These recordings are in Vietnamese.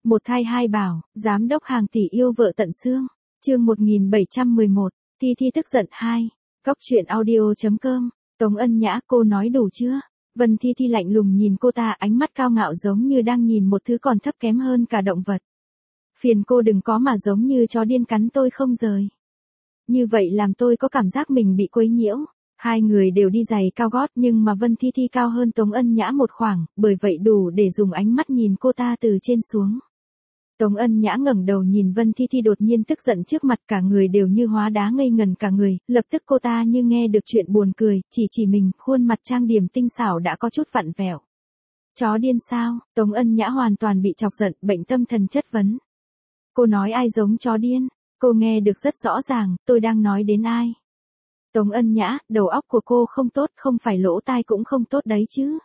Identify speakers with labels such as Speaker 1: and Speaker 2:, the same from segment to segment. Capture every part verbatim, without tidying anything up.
Speaker 1: Một thai hai bảo, giám đốc hàng tỷ yêu vợ tận xương. Chương một nghìn bảy trăm mười một, Thi Thi tức giận hai. Cóc truyện audio chấm com. Tống Ân Nhã, cô nói đủ chưa? Vân Thi Thi lạnh lùng nhìn cô ta, ánh mắt cao ngạo giống như đang nhìn một thứ còn thấp kém hơn cả động vật. Phiền cô đừng có mà giống như chó điên cắn tôi không rời. Như vậy làm tôi có cảm giác mình bị quấy nhiễu. Hai người đều đi giày cao gót nhưng mà Vân Thi Thi cao hơn Tống Ân Nhã một khoảng, bởi vậy đủ để dùng ánh mắt nhìn cô ta từ trên xuống. Tống Ân Nhã ngẩng đầu nhìn Vân Thi Thi đột nhiên tức giận trước mặt, cả người đều như hóa đá ngây ngần cả người, lập tức cô ta như nghe được chuyện buồn cười, chỉ chỉ mình, khuôn mặt trang điểm tinh xảo đã có chút vặn vẹo. Chó điên sao? Tống Ân Nhã hoàn toàn bị chọc giận, bệnh tâm thần chất vấn. Cô nói ai giống chó điên? Cô nghe được rất rõ ràng, tôi đang nói đến ai? Tống Ân Nhã, đầu óc của cô không tốt, không phải lỗ tai cũng không tốt đấy chứ.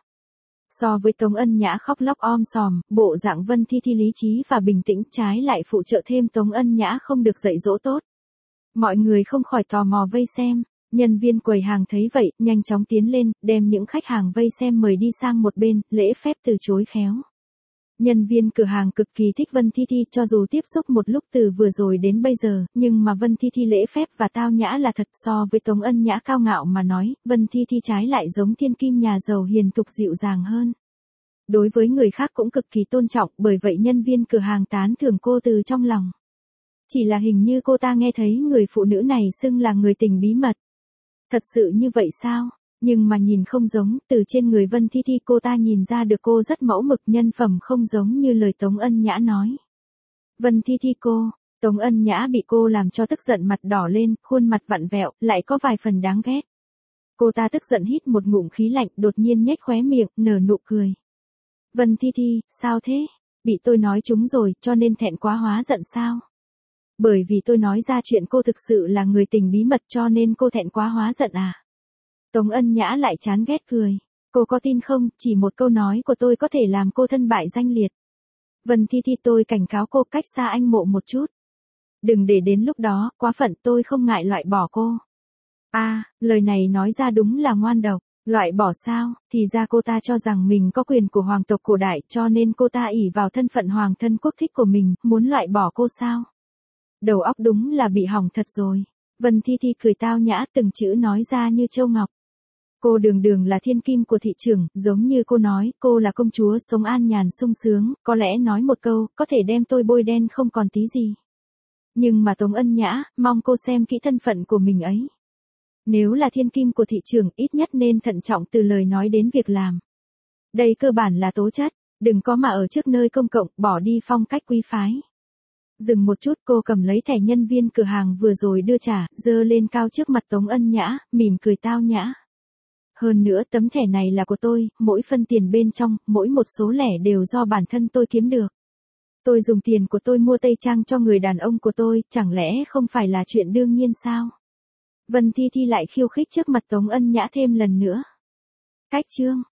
Speaker 1: So với Tống Ân Nhã khóc lóc om sòm, bộ dạng Vân Thi Thi lý trí và bình tĩnh, trái lại phụ trợ thêm Tống Ân Nhã không được dạy dỗ tốt. Mọi người không khỏi tò mò vây xem, nhân viên quầy hàng thấy vậy, nhanh chóng tiến lên, đem những khách hàng vây xem mời đi sang một bên, lễ phép từ chối khéo. Nhân viên cửa hàng cực kỳ thích Vân Thi Thi, cho dù tiếp xúc một lúc từ vừa rồi đến bây giờ, nhưng mà Vân Thi Thi lễ phép và tao nhã là thật, so với Tống Ân Nhã cao ngạo mà nói, Vân Thi Thi trái lại giống thiên kim nhà giàu hiền thục dịu dàng hơn. Đối với người khác cũng cực kỳ tôn trọng, bởi vậy nhân viên cửa hàng tán thưởng cô từ trong lòng. Chỉ là hình như cô ta nghe thấy người phụ nữ này xưng là người tình bí mật. Thật sự như vậy sao? Nhưng mà nhìn không giống, từ trên người Vân Thi Thi cô ta nhìn ra được cô rất mẫu mực, nhân phẩm không giống như lời Tống Ân Nhã nói. Vân Thi Thi cô, Tống Ân Nhã bị cô làm cho tức giận, mặt đỏ lên, khuôn mặt vặn vẹo, lại có vài phần đáng ghét. Cô ta tức giận hít một ngụm khí lạnh, đột nhiên nhếch khóe miệng, nở nụ cười. Vân Thi Thi, sao thế? Bị tôi nói trúng rồi, cho nên thẹn quá hóa giận sao? Bởi vì tôi nói ra chuyện cô thực sự là người tình bí mật cho nên cô thẹn quá hóa giận à? Tống Ân Nhã lại chán ghét cười. Cô có tin không, chỉ một câu nói của tôi có thể làm cô thân bại danh liệt. Vân Thi Thi, tôi cảnh cáo cô cách xa anh Mộ một chút. Đừng để đến lúc đó, quá phận, tôi không ngại loại bỏ cô. À, lời này nói ra đúng là ngoan độc. Loại bỏ sao? Thì ra cô ta cho rằng mình có quyền của hoàng tộc cổ đại, cho nên cô ta ỷ vào thân phận hoàng thân quốc thích của mình, muốn loại bỏ cô sao? Đầu óc đúng là bị hỏng thật rồi. Vân Thi Thi cười tao nhã, từng chữ nói ra như châu ngọc. Cô đường đường là thiên kim của thị trường, giống như cô nói, cô là công chúa sống an nhàn sung sướng, có lẽ nói một câu, có thể đem tôi bôi đen không còn tí gì. Nhưng mà Tống Ân Nhã, mong cô xem kỹ thân phận của mình ấy. Nếu là thiên kim của thị trường, ít nhất nên thận trọng từ lời nói đến việc làm. Đây cơ bản là tố chất, đừng có mà ở trước nơi công cộng, bỏ đi phong cách quý phái. Dừng một chút, cô cầm lấy thẻ nhân viên cửa hàng vừa rồi đưa trả, giơ lên cao trước mặt Tống Ân Nhã, mỉm cười tao nhã. Hơn nữa tấm thẻ này là của tôi, mỗi phân tiền bên trong, mỗi một số lẻ đều do bản thân tôi kiếm được. Tôi dùng tiền của tôi mua tây trang cho người đàn ông của tôi, chẳng lẽ không phải là chuyện đương nhiên sao? Vân Thi Thi lại khiêu khích trước mặt Tống Ân Nhã thêm lần nữa. Cách chương.